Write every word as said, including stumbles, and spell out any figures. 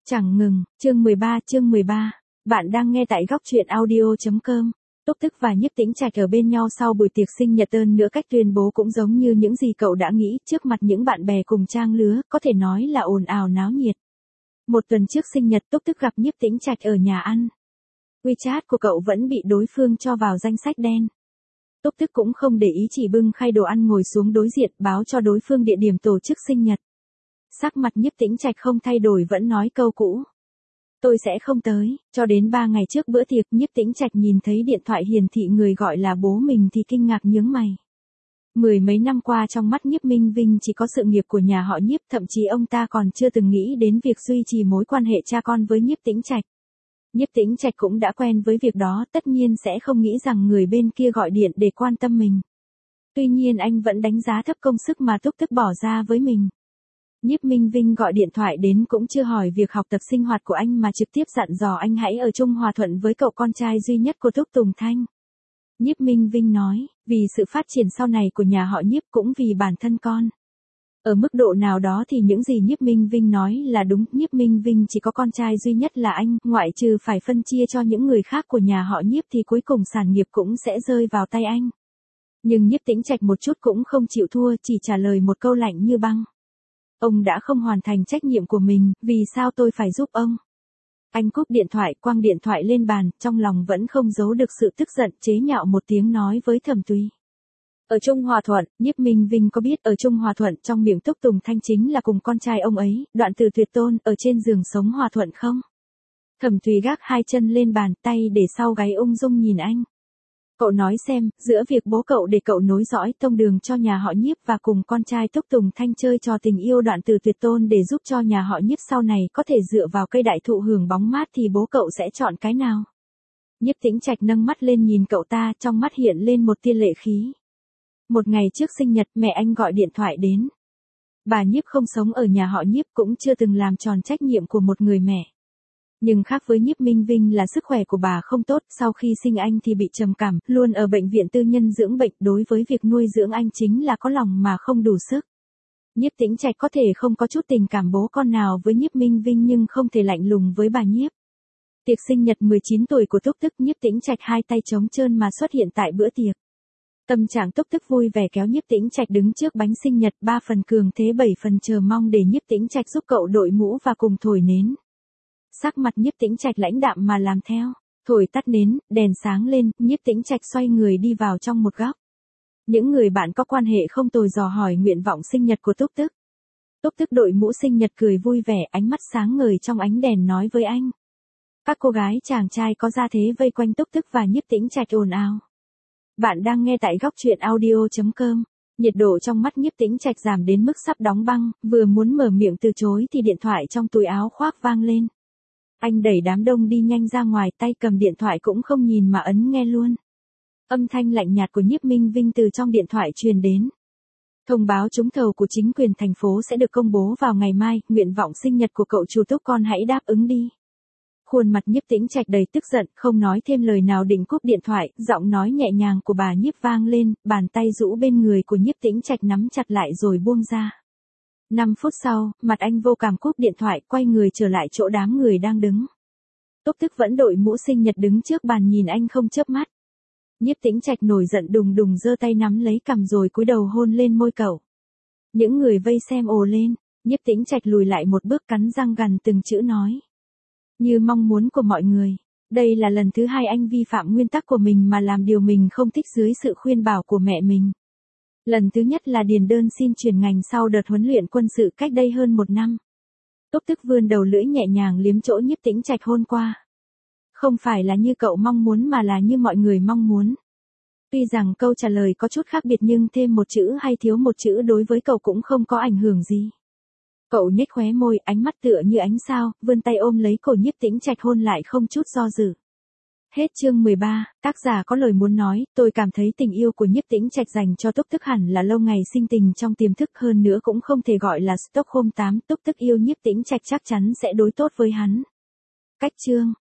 Chẳng ngừng, chương mười ba, chương mười ba. Bạn đang nghe tại góc truyện audio chấm com. Túc Tức và Nhiếp Tĩnh Trạch ở bên nhau sau buổi tiệc sinh nhật, hơn nữa cách tuyên bố cũng giống như những gì cậu đã nghĩ, trước mặt những bạn bè cùng trang lứa, có thể nói là ồn ào náo nhiệt. Một tuần trước sinh nhật, Túc Tức gặp Nhiếp Tĩnh Trạch ở nhà ăn. WeChat của cậu vẫn bị đối phương cho vào danh sách đen. Túc Tức cũng không để ý, chỉ bưng khay đồ ăn ngồi xuống đối diện, báo cho đối phương địa điểm tổ chức sinh nhật. Sắc mặt Nhiếp Tĩnh Trạch không thay đổi, vẫn nói câu cũ. Tôi sẽ không tới. Cho đến ba ngày trước bữa tiệc, Nhiếp Tĩnh Trạch nhìn thấy điện thoại hiển thị người gọi là bố mình thì kinh ngạc nhướng mày. Mười mấy năm qua trong mắt Nhiếp Minh Vinh chỉ có sự nghiệp của nhà họ Nhiếp, thậm chí ông ta còn chưa từng nghĩ đến việc duy trì mối quan hệ cha con với Nhiếp Tĩnh Trạch. Nhiếp Tĩnh Trạch cũng đã quen với việc đó, tất nhiên sẽ không nghĩ rằng người bên kia gọi điện để quan tâm mình. Tuy nhiên anh vẫn đánh giá thấp công sức mà Túc Tức bỏ ra với mình. Nhiếp Minh Vinh gọi điện thoại đến cũng chưa hỏi việc học tập sinh hoạt của anh mà trực tiếp dặn dò anh hãy ở chung hòa thuận với cậu con trai duy nhất của Túc Tùng Thanh. Nhiếp Minh Vinh nói, vì sự phát triển sau này của nhà họ Nhiếp cũng vì bản thân con. Ở mức độ nào đó thì những gì Nhiếp Minh Vinh nói là đúng, Nhiếp Minh Vinh chỉ có con trai duy nhất là anh, ngoại trừ phải phân chia cho những người khác của nhà họ Nhiếp thì cuối cùng sản nghiệp cũng sẽ rơi vào tay anh. Nhưng Nhiếp Tĩnh Trạch một chút cũng không chịu thua, chỉ trả lời một câu lạnh như băng. Ông đã không hoàn thành trách nhiệm của mình, vì sao tôi phải giúp ông? Anh cúp điện thoại, quăng điện thoại lên bàn, trong lòng vẫn không giấu được sự tức giận, chế nhạo một tiếng nói với Thẩm Tùy. Ở chung hòa thuận, Nhiếp Minh Vinh có biết ở chung hòa thuận trong miệng Túc Tùng Thanh chính là cùng con trai ông ấy, đoạn từ tuyệt tôn, ở trên giường sống hòa thuận không? Thẩm Tùy gác hai chân lên bàn, tay để sau gáy ung dung nhìn anh. Cậu nói xem, giữa việc bố cậu để cậu nối dõi tông đường cho nhà họ Nhiếp và cùng con trai Túc Tùng Thanh chơi trò tình yêu đoạn từ tuyệt tôn để giúp cho nhà họ Nhiếp sau này có thể dựa vào cây đại thụ hưởng bóng mát thì bố cậu sẽ chọn cái nào? Nhiếp Tĩnh Trạch nâng mắt lên nhìn cậu ta, trong mắt hiện lên một tia lệ khí. Một ngày trước sinh nhật, mẹ anh gọi điện thoại đến. Bà Nhiếp không sống ở nhà họ Nhiếp, cũng chưa từng làm tròn trách nhiệm của một người mẹ. Nhưng khác với Nhiếp Minh Vinh là sức khỏe của bà không tốt, sau khi sinh anh thì bị trầm cảm, luôn ở bệnh viện tư nhân dưỡng bệnh, đối với việc nuôi dưỡng anh chính là có lòng mà không đủ sức. Nhiếp Tĩnh Trạch có thể không có chút tình cảm bố con nào với Nhiếp Minh Vinh nhưng không thể lạnh lùng với bà Nhiếp. Tiệc sinh nhật mười chín tuổi của Túc Tức, Nhiếp Tĩnh Trạch hai tay trống trơn mà xuất hiện tại bữa tiệc. Tâm trạng Túc Tức vui vẻ kéo Nhiếp Tĩnh Trạch đứng trước bánh sinh nhật, ba phần cường thế bảy phần chờ mong để Nhiếp Tĩnh Trạch giúp cậu đội mũ và cùng thổi nến. Sắc mặt Nhiếp Tĩnh Trạch lãnh đạm mà làm theo, thổi tắt nến, đèn sáng lên, Nhiếp Tĩnh Trạch xoay người đi vào trong một góc. Những người bạn có quan hệ không tồi dò hỏi nguyện vọng sinh nhật của Túc Tức. Túc Tức đội mũ sinh nhật cười vui vẻ, ánh mắt sáng ngời trong ánh đèn nói với anh. Các cô gái chàng trai có gia thế vây quanh Túc Tức và Nhiếp Tĩnh Trạch ồn ào. Bạn đang nghe tại góc truyện audio chấm com. Nhiệt độ trong mắt Nhiếp Tĩnh Trạch giảm đến mức sắp đóng băng, vừa muốn mở miệng từ chối thì điện thoại trong túi áo khoác vang lên. Anh đẩy đám đông đi nhanh ra ngoài, tay cầm điện thoại cũng không nhìn mà ấn nghe luôn. Âm thanh lạnh nhạt của Nhiếp Minh Vinh từ trong điện thoại truyền đến. Thông báo trúng thầu của chính quyền thành phố sẽ được công bố vào ngày mai, nguyện vọng sinh nhật của cậu chủ Túc con hãy đáp ứng đi. Khuôn mặt Nhiếp Tĩnh Trạch đầy tức giận, không nói thêm lời nào định cúp điện thoại, giọng nói nhẹ nhàng của bà Nhiếp vang lên, bàn tay rũ bên người của Nhiếp Tĩnh Trạch nắm chặt lại rồi buông ra. Năm phút sau, mặt anh vô cảm cúp điện thoại, quay người trở lại chỗ đám người đang đứng. Túc Tức vẫn đội mũ sinh nhật đứng trước bàn nhìn anh không chớp mắt. Nhiếp Tĩnh Trạch nổi giận đùng đùng giơ tay nắm lấy cằm rồi cúi đầu hôn lên môi cậu. Những người vây xem ồ lên, Nhiếp Tĩnh Trạch lùi lại một bước cắn răng gằn từng chữ nói. Như mong muốn của mọi người, đây là lần thứ hai anh vi phạm nguyên tắc của mình mà làm điều mình không thích dưới sự khuyên bảo của mẹ mình. Lần thứ nhất là điền đơn xin chuyển ngành sau đợt huấn luyện quân sự cách đây hơn một năm. Túc Tức vươn đầu lưỡi nhẹ nhàng liếm chỗ Nhiếp Tĩnh Trạch hôn qua. Không phải là như cậu mong muốn mà là như mọi người mong muốn. Tuy rằng câu trả lời có chút khác biệt nhưng thêm một chữ hay thiếu một chữ đối với cậu cũng không có ảnh hưởng gì. Cậu nhếch khóe môi, ánh mắt tựa như ánh sao, vươn tay ôm lấy cổ Nhiếp Tĩnh Trạch hôn lại không chút do dự. Hết chương mười ba, tác giả có lời muốn nói, tôi cảm thấy tình yêu của Nhiếp Tĩnh Trạch dành cho Túc Tức hẳn là lâu ngày sinh tình trong tiềm thức, hơn nữa cũng không thể gọi là Stockholm tám, Túc Tức yêu Nhiếp Tĩnh Trạch chắc chắn sẽ đối tốt với hắn. Cách chương